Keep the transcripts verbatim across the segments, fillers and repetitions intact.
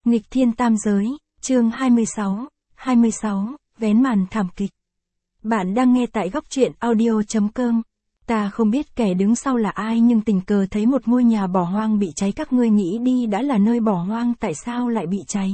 Nghịch thiên tam giới, chương hai mươi sáu, hai mươi sáu, vén màn thảm kịch. Bạn đang nghe tại góc truyện audio chấm com. Ta không biết kẻ đứng sau là ai nhưng tình cờ thấy một ngôi nhà bỏ hoang bị cháy, các ngươi nghĩ đi đã là nơi bỏ hoang tại sao lại bị cháy.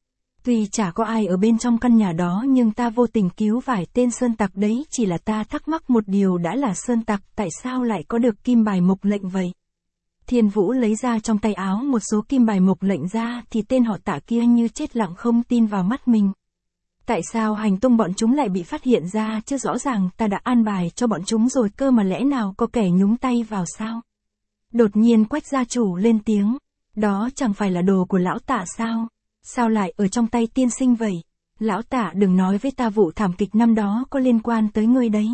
Tuy chả có ai ở bên trong căn nhà đó nhưng ta vô tình cứu vài tên sơn tặc đấy, chỉ là ta thắc mắc một điều, đã là sơn tặc tại sao lại có được kim bài mộc lệnh vậy. Thiên Vũ lấy ra trong tay áo một số kim bài mộc lệnh ra thì tên họ Tạ kia như chết lặng không tin vào mắt mình. Tại sao hành tung bọn chúng lại bị phát hiện ra chứ, rõ ràng ta đã an bài cho bọn chúng rồi cơ mà, lẽ nào có kẻ nhúng tay vào sao? Đột nhiên Quách gia chủ lên tiếng, đó chẳng phải là đồ của lão Tạ sao? Sao lại ở trong tay tiên sinh vậy? Lão Tạ đừng nói với ta vụ thảm kịch năm đó có liên quan tới ngươi đấy.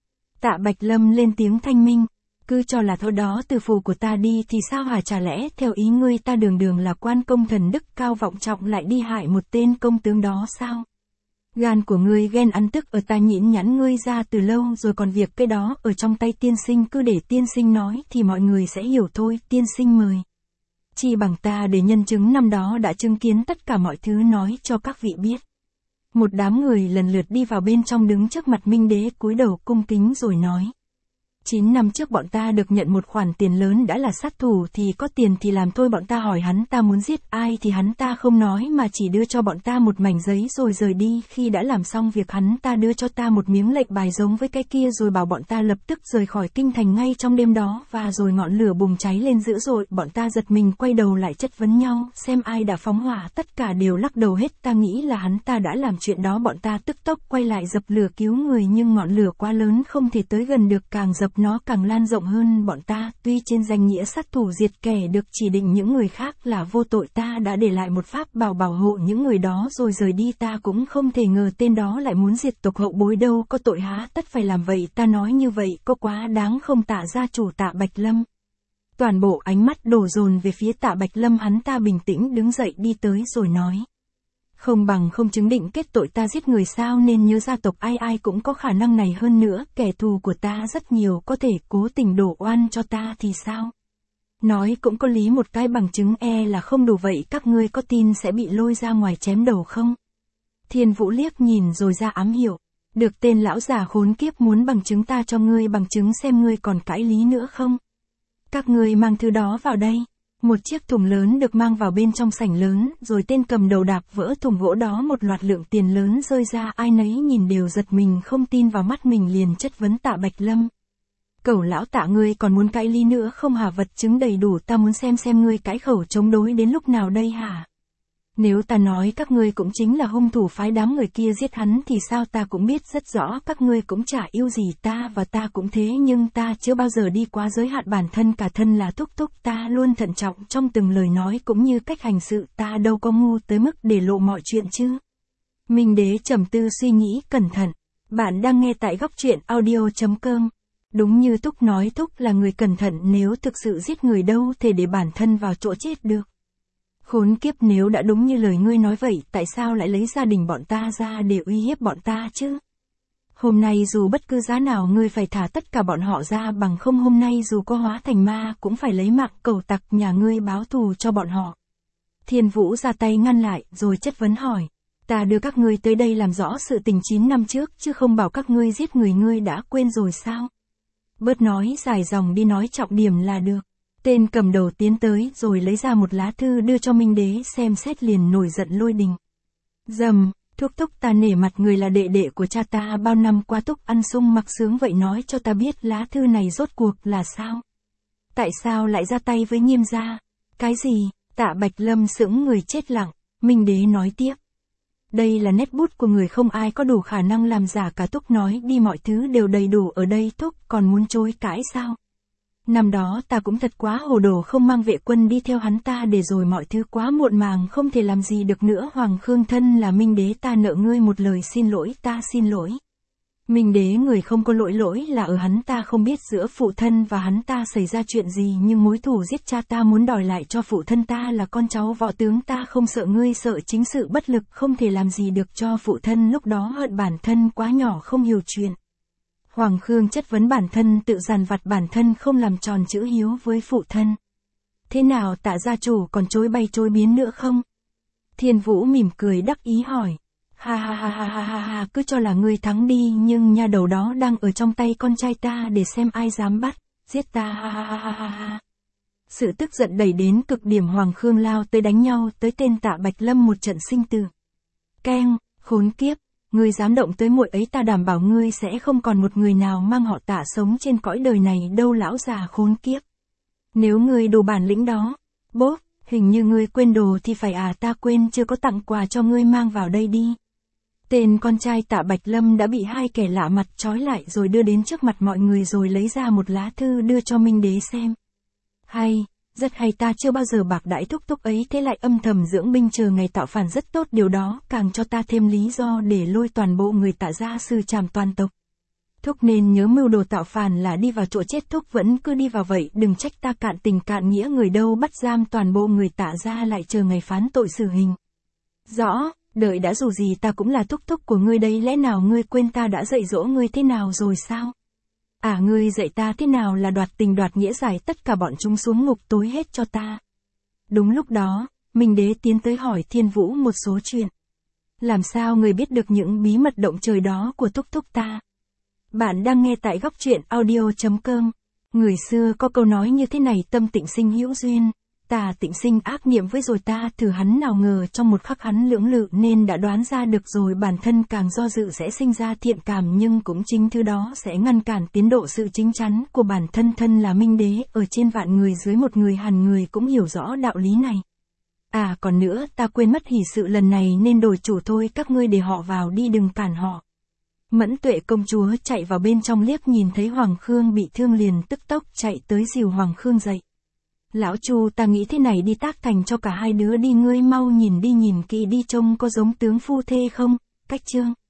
Tạ Bạch Lâm lên tiếng thanh minh, cứ cho là thôi đó từ phù của ta đi thì sao hả, chả lẽ theo ý ngươi ta đường đường là quan công thần đức cao vọng trọng lại đi hại một tên công tướng đó sao? Gan của ngươi ghen ăn tức ở, ta nhịn nhắn ngươi ra từ lâu rồi, còn việc cái đó ở trong tay tiên sinh cứ để tiên sinh nói thì mọi người sẽ hiểu thôi. Tiên sinh mời. Chi bằng ta để nhân chứng năm đó đã chứng kiến tất cả mọi thứ nói cho các vị biết. Một đám người lần lượt đi vào bên trong, đứng trước mặt Minh Đế cúi đầu cung kính rồi nói. Chín năm trước bọn ta được nhận một khoản tiền lớn, đã là sát thủ thì có tiền thì làm thôi. Bọn ta hỏi hắn ta muốn giết ai thì hắn ta không nói mà chỉ đưa cho bọn ta một mảnh giấy rồi rời đi. Khi đã làm xong việc hắn ta đưa cho ta một miếng lệnh bài giống với cái kia rồi bảo bọn ta lập tức rời khỏi kinh thành ngay trong đêm đó, và rồi ngọn lửa bùng cháy lên dữ dội. Bọn ta giật mình quay đầu lại chất vấn nhau xem ai đã phóng hỏa, tất cả đều lắc đầu hết. Ta nghĩ là hắn ta đã làm chuyện đó. Bọn ta tức tốc quay lại dập lửa cứu người nhưng ngọn lửa quá lớn không thể tới gần được, càng dập nó càng lan rộng hơn. Bọn ta tuy trên danh nghĩa sát thủ diệt kẻ được chỉ định những người khác là vô tội, ta đã để lại một pháp bảo bảo hộ những người đó rồi rời đi. Ta cũng không thể ngờ tên đó lại muốn diệt tộc hậu bối, đâu có tội há tất phải làm vậy. Ta nói như vậy có quá đáng không? Tạ gia chủ Tạ Bạch Lâm. Toàn bộ ánh mắt đổ dồn về phía Tạ Bạch Lâm. Hắn ta bình tĩnh đứng dậy đi tới rồi nói. Không bằng không chứng định kết tội ta giết người sao, nên nhớ gia tộc ai ai cũng có khả năng này. Hơn nữa kẻ thù của ta rất nhiều, có thể cố tình đổ oan cho ta thì sao? Nói cũng có lý, một cái bằng chứng e là không đủ. Vậy các ngươi có tin sẽ bị lôi ra ngoài chém đầu không? Thiên Vũ liếc nhìn rồi ra ám hiệu. Được, tên lão già khốn kiếp, muốn bằng chứng ta cho ngươi bằng chứng xem ngươi còn cãi lý nữa không? Các ngươi mang thứ đó vào đây. Một chiếc thùng lớn được mang vào bên trong sảnh lớn, rồi tên cầm đầu đạp vỡ thùng gỗ đó, một loạt lượng tiền lớn rơi ra. Ai nấy nhìn đều giật mình không tin vào mắt mình, liền chất vấn Tạ Bạch Lâm. Cẩu lão Tạ, ngươi còn muốn cãi lý nữa không hả? Vật chứng đầy đủ, ta muốn xem xem ngươi cãi khẩu chống đối đến lúc nào đây hả? Nếu ta nói các ngươi cũng chính là hung thủ phái đám người kia giết hắn thì sao? Ta cũng biết rất rõ các ngươi cũng chả yêu gì ta, và ta cũng thế, nhưng ta chưa bao giờ đi quá giới hạn bản thân. Cả thân là thúc thúc, ta luôn thận trọng trong từng lời nói cũng như cách hành sự. Ta đâu có ngu tới mức để lộ mọi chuyện chứ. Minh Đế trầm tư suy nghĩ cẩn thận. Bạn đang nghe tại góc truyện audio chấm com. Đúng như Thúc nói, Thúc là người cẩn thận, nếu thực sự giết người đâu thể để bản thân vào chỗ chết được. Khốn kiếp, nếu đã đúng như lời ngươi nói vậy, tại sao lại lấy gia đình bọn ta ra để uy hiếp bọn ta chứ? Hôm nay dù bất cứ giá nào ngươi phải thả tất cả bọn họ ra, bằng không hôm nay dù có hóa thành ma cũng phải lấy mạng cẩu tặc nhà ngươi báo thù cho bọn họ. Thiên Vũ ra tay ngăn lại rồi chất vấn hỏi. Ta đưa các ngươi tới đây làm rõ sự tình chín năm trước chứ không bảo các ngươi giết người, ngươi đã quên rồi sao? Bớt nói dài dòng đi, nói trọng điểm là được. Tên cầm đầu tiến tới rồi lấy ra một lá thư đưa cho Minh Đế xem xét, liền nổi giận lôi đình. Dầm, thúc thúc, ta nể mặt người là đệ đệ của cha ta, bao năm qua thúc ăn sung mặc sướng, vậy nói cho ta biết lá thư này rốt cuộc là sao? Tại sao lại ra tay với Nghiêm gia? Cái gì? Tạ Bạch Lâm sững người chết lặng. Minh Đế nói tiếp. Đây là nét bút của người, không ai có đủ khả năng làm giả cả. Thúc nói đi, mọi thứ đều đầy đủ ở đây, thúc còn muốn chối cãi sao? Năm đó ta cũng thật quá hồ đồ, không mang vệ quân đi theo hắn ta, để rồi mọi thứ quá muộn màng, không thể làm gì được nữa. Hoàng Khương thân là Minh Đế, ta nợ ngươi một lời xin lỗi, ta xin lỗi. Minh Đế, người không có lỗi, lỗi là ở hắn ta, không biết giữa phụ thân và hắn ta xảy ra chuyện gì, nhưng mối thù giết cha ta muốn đòi lại cho phụ thân. Ta là con cháu võ tướng, ta không sợ ngươi, sợ chính sự bất lực, không thể làm gì được cho phụ thân. Lúc đó hận bản thân quá nhỏ không hiểu chuyện. Hoàng Khương chất vấn bản thân tự dằn vặt bản thân không làm tròn chữ hiếu với phụ thân. Thế nào Tạ gia chủ còn chối bay chối biến nữa không? Thiên Vũ mỉm cười đắc ý hỏi. Ha ha ha ha ha ha ha, cứ cho là ngươi thắng đi, nhưng nha đầu đó đang ở trong tay con trai ta, để xem ai dám bắt, giết ta, ha ha ha ha ha ha. Sự tức giận đẩy đến cực điểm, Hoàng Khương lao tới đánh nhau tới tên Tạ Bạch Lâm một trận sinh tử. Keng, khốn kiếp, ngươi dám động tới muội ấy, ta đảm bảo ngươi sẽ không còn một người nào mang họ Tạ sống trên cõi đời này đâu, lão già khốn kiếp. Nếu ngươi đủ bản lĩnh đó, bốp, hình như ngươi quên đồ thì phải à, ta quên chưa có tặng quà cho ngươi, mang vào đây đi. Tên con trai Tạ Bạch Lâm đã bị hai kẻ lạ mặt trói lại rồi đưa đến trước mặt mọi người, rồi lấy ra một lá thư đưa cho Minh Đế xem. Hay, rất hay, ta chưa bao giờ bạc đãi thúc thúc ấy, thế lại âm thầm dưỡng binh chờ ngày tạo phản, rất tốt, điều đó càng cho ta thêm lý do để lôi toàn bộ người Tạ ra xử trảm toàn tộc. Thúc nên nhớ mưu đồ tạo phản là đi vào chỗ chết, thúc vẫn cứ đi vào vậy, đừng trách ta cạn tình cạn nghĩa, người đâu bắt giam toàn bộ người Tạ ra lại chờ ngày phán tội xử hình. Rõ, đợi đã, dù gì ta cũng là thúc thúc của ngươi đấy, lẽ nào ngươi quên ta đã dạy dỗ ngươi thế nào rồi sao? À, ngươi dạy ta thế nào là đoạt tình đoạt nghĩa, giải tất cả bọn chúng xuống ngục tối hết cho ta. Đúng lúc đó, Minh Đế tiến tới hỏi Thiên Vũ một số chuyện. Làm sao người biết được những bí mật động trời đó của thúc thúc ta? Bạn đang nghe tại góc truyện audio chấm com. Người xưa có câu nói như thế này, tâm tịnh sinh hữu duyên, tà tịnh sinh ác niệm, với rồi ta thử hắn nào ngờ trong một khắc hắn lưỡng lự nên đã đoán ra được rồi, bản thân càng do dự sẽ sinh ra thiện cảm, nhưng cũng chính thứ đó sẽ ngăn cản tiến độ sự chính chắn của bản thân. Thân là Minh Đế, ở trên vạn người dưới một người, hẳn người cũng hiểu rõ đạo lý này. À còn nữa, ta quên mất hỷ sự lần này nên đổi chủ thôi, các ngươi để họ vào đi, đừng cản họ. Mẫn Tuệ công chúa chạy vào bên trong, liếc nhìn thấy Hoàng Khương bị thương liền tức tốc chạy tới dìu Hoàng Khương dậy. Lão Chu, ta nghĩ thế này đi, tác thành cho cả hai đứa đi, ngươi mau nhìn đi, nhìn kỹ đi, trông có giống tướng phu thê không? Cách chương